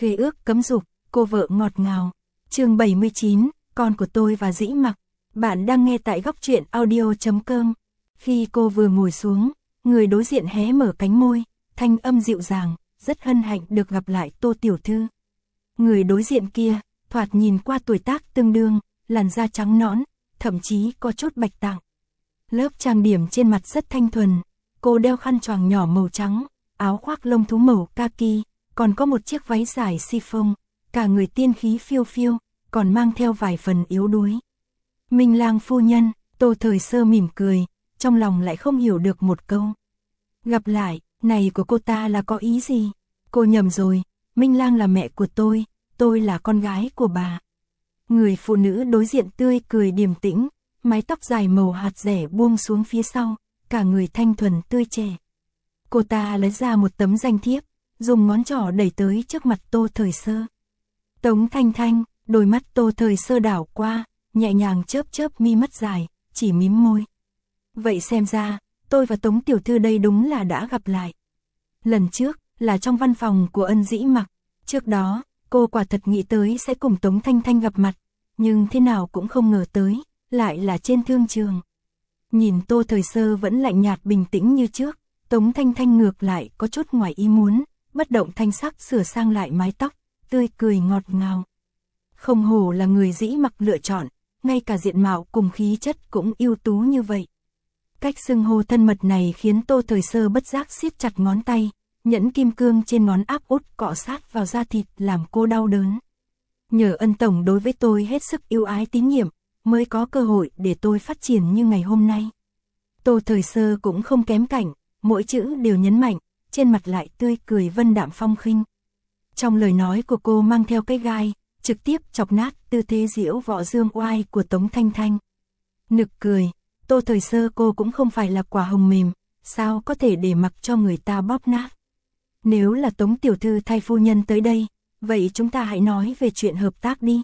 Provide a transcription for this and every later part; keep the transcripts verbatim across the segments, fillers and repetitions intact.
Khế ước cấm dục, cô vợ ngọt ngào. Chương bảy mươi chín, con của tôi và Dĩ Mặc. Bạn đang nghe tại góc truyện audio chấm com. Khi cô vừa ngồi xuống, người đối diện hé mở cánh môi, thanh âm dịu dàng, rất hân hạnh được gặp lại Tô tiểu thư. Người đối diện kia, thoạt nhìn qua tuổi tác tương đương, làn da trắng nõn, thậm chí có chút bạch tạng. Lớp trang điểm trên mặt rất thanh thuần, cô đeo khăn choàng nhỏ màu trắng, áo khoác lông thú màu kaki, còn có một chiếc váy dài chiffon, cả người tiên khí phiêu phiêu, còn mang theo vài phần yếu đuối. Minh Lang phu nhân, Tô Thời Sơ mỉm cười, trong lòng lại không hiểu được một câu. Gặp lại, này của cô ta là có ý gì? Cô nhầm rồi, Minh Lang là mẹ của tôi, tôi là con gái của bà. Người phụ nữ đối diện tươi cười điềm tĩnh, mái tóc dài màu hạt rẻ buông xuống phía sau, cả người thanh thuần tươi trẻ. Cô ta lấy ra một tấm danh thiếp, dùng ngón trỏ đẩy tới trước mặt Tô Thời Sơ. Tống Thanh Thanh, đôi mắt Tô Thời Sơ đảo qua, nhẹ nhàng chớp chớp mi mắt dài, chỉ mím môi. Vậy xem ra, tôi và Tống tiểu thư đây đúng là đã gặp lại. Lần trước, là trong văn phòng của Ân Dĩ Mặc, trước đó, cô quả thật nghĩ tới sẽ cùng Tống Thanh Thanh gặp mặt, nhưng thế nào cũng không ngờ tới, lại là trên thương trường. Nhìn Tô Thời Sơ vẫn lạnh nhạt bình tĩnh như trước, Tống Thanh Thanh ngược lại có chút ngoài ý muốn, bất động thanh sắc sửa sang lại mái tóc, tươi cười ngọt ngào. Không hổ là người Dĩ Mặc lựa chọn, ngay cả diện mạo cùng khí chất cũng ưu tú như vậy. Cách xưng hô thân mật này khiến Tô Thời Sơ bất giác siết chặt ngón tay, nhẫn kim cương trên ngón áp út cọ sát vào da thịt làm cô đau đớn. Nhờ Ân tổng đối với tôi hết sức yêu ái tín nhiệm, mới có cơ hội để tôi phát triển như ngày hôm nay. Tô Thời Sơ cũng không kém cạnh, mỗi chữ đều nhấn mạnh, trên mặt lại tươi cười vân đạm phong khinh. Trong lời nói của cô mang theo cái gai, trực tiếp chọc nát tư thế diễu võ dương oai của Tống Thanh Thanh. Nực cười, Tô Thời Sơ cô cũng không phải là quả hồng mềm, sao có thể để mặc cho người ta bóp nát. Nếu là Tống tiểu thư thay phu nhân tới đây, vậy chúng ta hãy nói về chuyện hợp tác đi.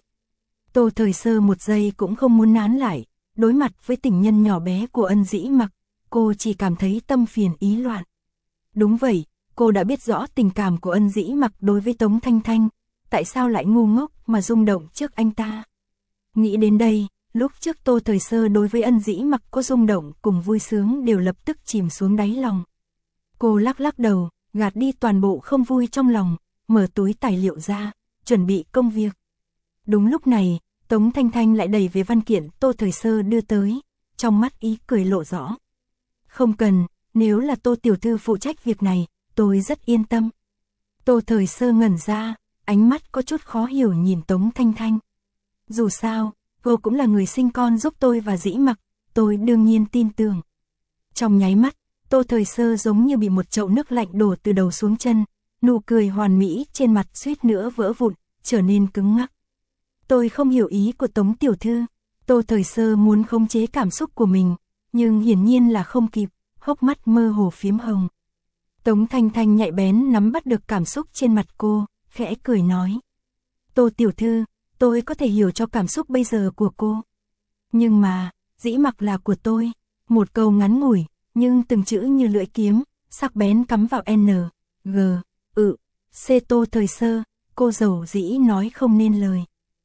Tô Thời Sơ một giây cũng không muốn nán lại, đối mặt với tình nhân nhỏ bé của Ân Dĩ Mặc, cô chỉ cảm thấy tâm phiền ý loạn. Đúng vậy, cô đã biết rõ tình cảm của Ân Dĩ Mặc đối với Tống Thanh Thanh, tại sao lại ngu ngốc mà rung động trước anh ta. Nghĩ đến đây, lúc trước Tô Thời Sơ đối với Ân Dĩ Mặc có rung động cùng vui sướng đều lập tức chìm xuống đáy lòng. Cô lắc lắc đầu, gạt đi toàn bộ không vui trong lòng, mở túi tài liệu ra, chuẩn bị công việc. Đúng lúc này, Tống Thanh Thanh lại đẩy về văn kiện Tô Thời Sơ đưa tới, trong mắt ý cười lộ rõ. Không cần, nếu là Tô tiểu thư phụ trách việc này, tôi rất yên tâm. Tô Thời Sơ ngẩn ra, ánh mắt có chút khó hiểu nhìn Tống Thanh Thanh. Dù sao, cô cũng là người sinh con giúp tôi và Dĩ Mặc, tôi đương nhiên tin tưởng. Trong nháy mắt, Tô Thời Sơ giống như bị một chậu nước lạnh đổ từ đầu xuống chân, nụ cười hoàn mỹ trên mặt suýt nữa vỡ vụn, trở nên cứng ngắc. Tôi không hiểu ý của Tống tiểu thư. Tô Thời Sơ muốn khống chế cảm xúc của mình, nhưng hiển nhiên là không kịp, hốc mắt mơ hồ phiếm hồng. Tống Thanh Thanh nhạy bén nắm bắt được cảm xúc trên mặt cô, khẽ cười nói. Tô tiểu thư, tôi có thể hiểu cho cảm xúc bây giờ của cô. Nhưng mà, Dĩ Mặc là của tôi. Một câu ngắn ngủi, nhưng từng chữ như lưỡi kiếm, sắc bén cắm vào N, G, ự, C. Tô Thời Sơ, cô dầu dĩ nói không nên lời.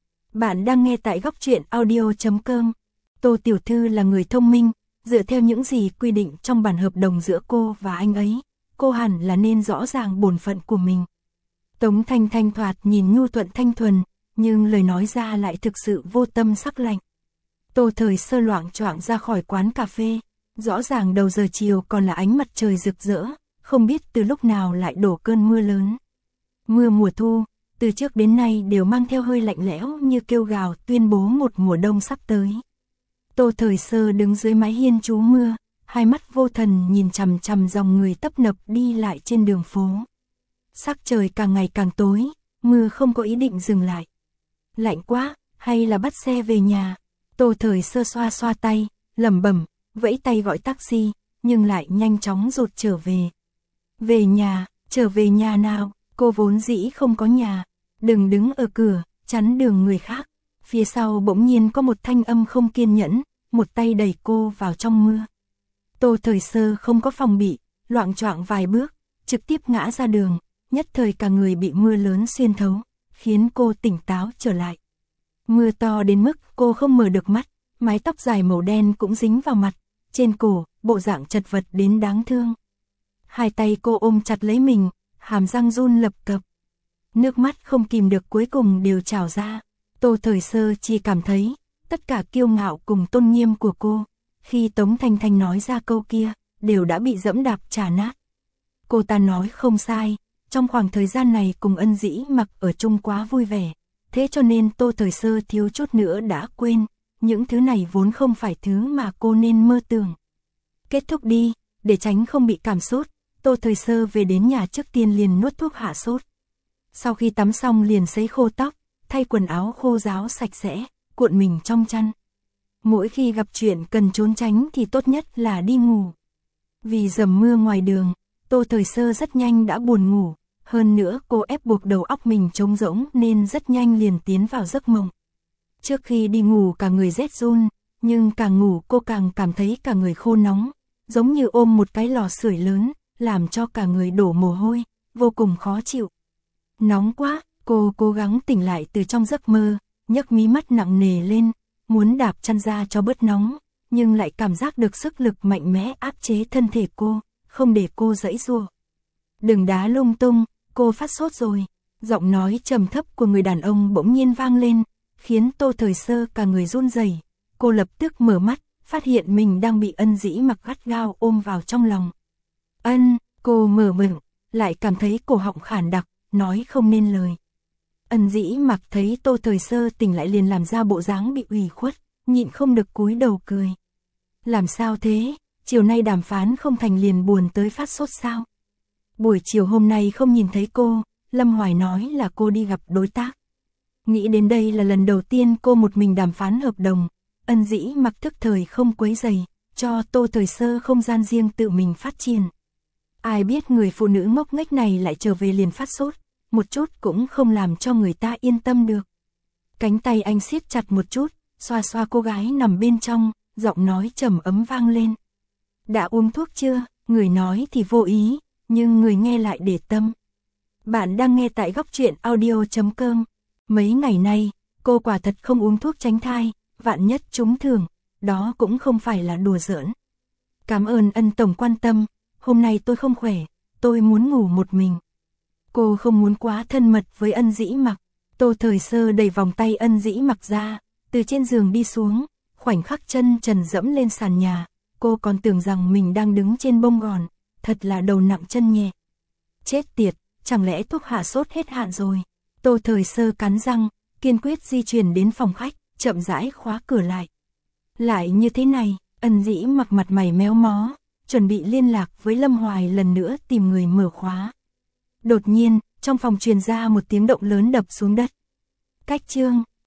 Bạn đang nghe tại góc truyện audio chấm com. Tô tiểu thư là người thông minh, dựa theo những gì quy định trong bản hợp đồng giữa cô và anh ấy, cô hẳn là nên rõ ràng bổn phận của mình. Tống Thanh Thanh thoạt nhìn nhu thuận thanh thuần, nhưng lời nói ra lại thực sự vô tâm sắc lạnh. Tô Thời Sơ loạng choạng ra khỏi quán cà phê, rõ ràng đầu giờ chiều còn là ánh mặt trời rực rỡ, không biết từ lúc nào lại đổ cơn mưa lớn. Mưa mùa thu, từ trước đến nay đều mang theo hơi lạnh lẽo như kêu gào tuyên bố một mùa đông sắp tới. Tô Thời Sơ đứng dưới mái hiên trú mưa, hai mắt vô thần nhìn chằm chằm dòng người tấp nập đi lại trên đường phố. Sắc trời càng ngày càng tối, mưa không có ý định dừng lại. Lạnh quá, hay là bắt xe về nhà? Tô Thời Sơ xoa xoa tay, lẩm bẩm, vẫy tay gọi taxi, nhưng lại nhanh chóng rụt trở về. Về nhà, trở về nhà nào? Cô vốn dĩ không có nhà, đừng đứng ở cửa, chắn đường người khác. Phía sau bỗng nhiên có một thanh âm không kiên nhẫn, một tay đẩy cô vào trong mưa. Tô Thời Sơ không có phòng bị, loạng choạng vài bước, trực tiếp ngã ra đường, nhất thời cả người bị mưa lớn xuyên thấu, khiến cô tỉnh táo trở lại. Mưa to đến mức cô không mở được mắt, mái tóc dài màu đen cũng dính vào mặt, trên cổ, bộ dạng chật vật đến đáng thương. Hai tay cô ôm chặt lấy mình, hàm răng run lập cập. Nước mắt không kìm được cuối cùng đều trào ra. Tô Thời Sơ chỉ cảm thấy, tất cả kiêu ngạo cùng tôn nghiêm của cô, khi Tống Thanh Thanh nói ra câu kia, đều đã bị dẫm đạp trà nát. Cô ta nói không sai, trong khoảng thời gian này cùng Ân Dĩ Mặc ở chung quá vui vẻ, thế cho nên Tô Thời Sơ thiếu chút nữa đã quên, những thứ này vốn không phải thứ mà cô nên mơ tưởng. Kết thúc đi, để tránh không bị cảm sốt, Tô Thời Sơ về đến nhà trước tiên liền nuốt thuốc hạ sốt. Sau khi tắm xong liền sấy khô tóc, thay quần áo khô ráo sạch sẽ, cuộn mình trong chăn. Mỗi khi gặp chuyện cần trốn tránh thì tốt nhất là đi ngủ. Vì dầm mưa ngoài đường, Tô Thời Sơ rất nhanh đã buồn ngủ, hơn nữa cô ép buộc đầu óc mình trống rỗng nên rất nhanh liền tiến vào giấc mộng. Trước khi đi ngủ cả người rét run, nhưng càng ngủ cô càng cảm thấy cả người khô nóng, giống như ôm một cái lò sưởi lớn, làm cho cả người đổ mồ hôi, vô cùng khó chịu. Nóng quá, cô cố gắng tỉnh lại từ trong giấc mơ, nhấc mí mắt nặng nề lên, muốn đạp chăn ra cho bớt nóng, nhưng lại cảm giác được sức lực mạnh mẽ áp chế thân thể cô, không để cô giãy giụa. Đừng đá lung tung, cô phát sốt rồi. Giọng nói trầm thấp của người đàn ông bỗng nhiên vang lên, khiến Tô Thời Sơ cả người run rẩy. Cô lập tức mở mắt, phát hiện mình đang bị Ân Dĩ Mặc gắt gao ôm vào trong lòng. Ân, cô mở miệng, lại cảm thấy cổ họng khản đặc, nói không nên lời. Ân Dĩ Mặc thấy Tô Thời Sơ tỉnh lại liền làm ra bộ dáng bị ủy khuất, nhịn không được cúi đầu cười. Làm sao thế, chiều nay đàm phán không thành liền buồn tới phát sốt sao? Buổi chiều hôm nay không nhìn thấy cô, Lâm Hoài nói là cô đi gặp đối tác. Nghĩ đến đây là lần đầu tiên cô một mình đàm phán hợp đồng, Ân Dĩ Mặc thức thời không quấy rầy, cho Tô Thời Sơ không gian riêng tự mình phát triển. Ai biết người phụ nữ ngốc nghếch này lại trở về liền phát sốt, một chút cũng không làm cho người ta yên tâm được. Cánh tay anh siết chặt một chút, xoa xoa cô gái nằm bên trong, giọng nói trầm ấm vang lên. Đã uống thuốc chưa? Người nói thì vô ý, nhưng người nghe lại để tâm. Bạn đang nghe tại góc truyện audio chấm com. Mấy ngày nay, cô quả thật không uống thuốc tránh thai, vạn nhất trúng thưởng, đó cũng không phải là đùa giỡn. Cảm ơn Ân tổng quan tâm, hôm nay tôi không khỏe, tôi muốn ngủ một mình. Cô không muốn quá thân mật với Ân Dĩ Mặc. Tô Thời Sơ đẩy vòng tay Ân Dĩ Mặc ra, từ trên giường đi xuống, khoảnh khắc chân trần dẫm lên sàn nhà, cô còn tưởng rằng mình đang đứng trên bông gòn, thật là đầu nặng chân nhẹ. Chết tiệt, chẳng lẽ thuốc hạ sốt hết hạn rồi? Tô Thời Sơ cắn răng, kiên quyết di chuyển đến phòng khách, chậm rãi khóa cửa lại. Lại như thế này, Ân Dĩ Mặc mặt mày méo mó, chuẩn bị liên lạc với Lâm Hoài lần nữa tìm người mở khóa. Đột nhiên, trong phòng truyền ra một tiếng động lớn đập xuống đất. Cách chương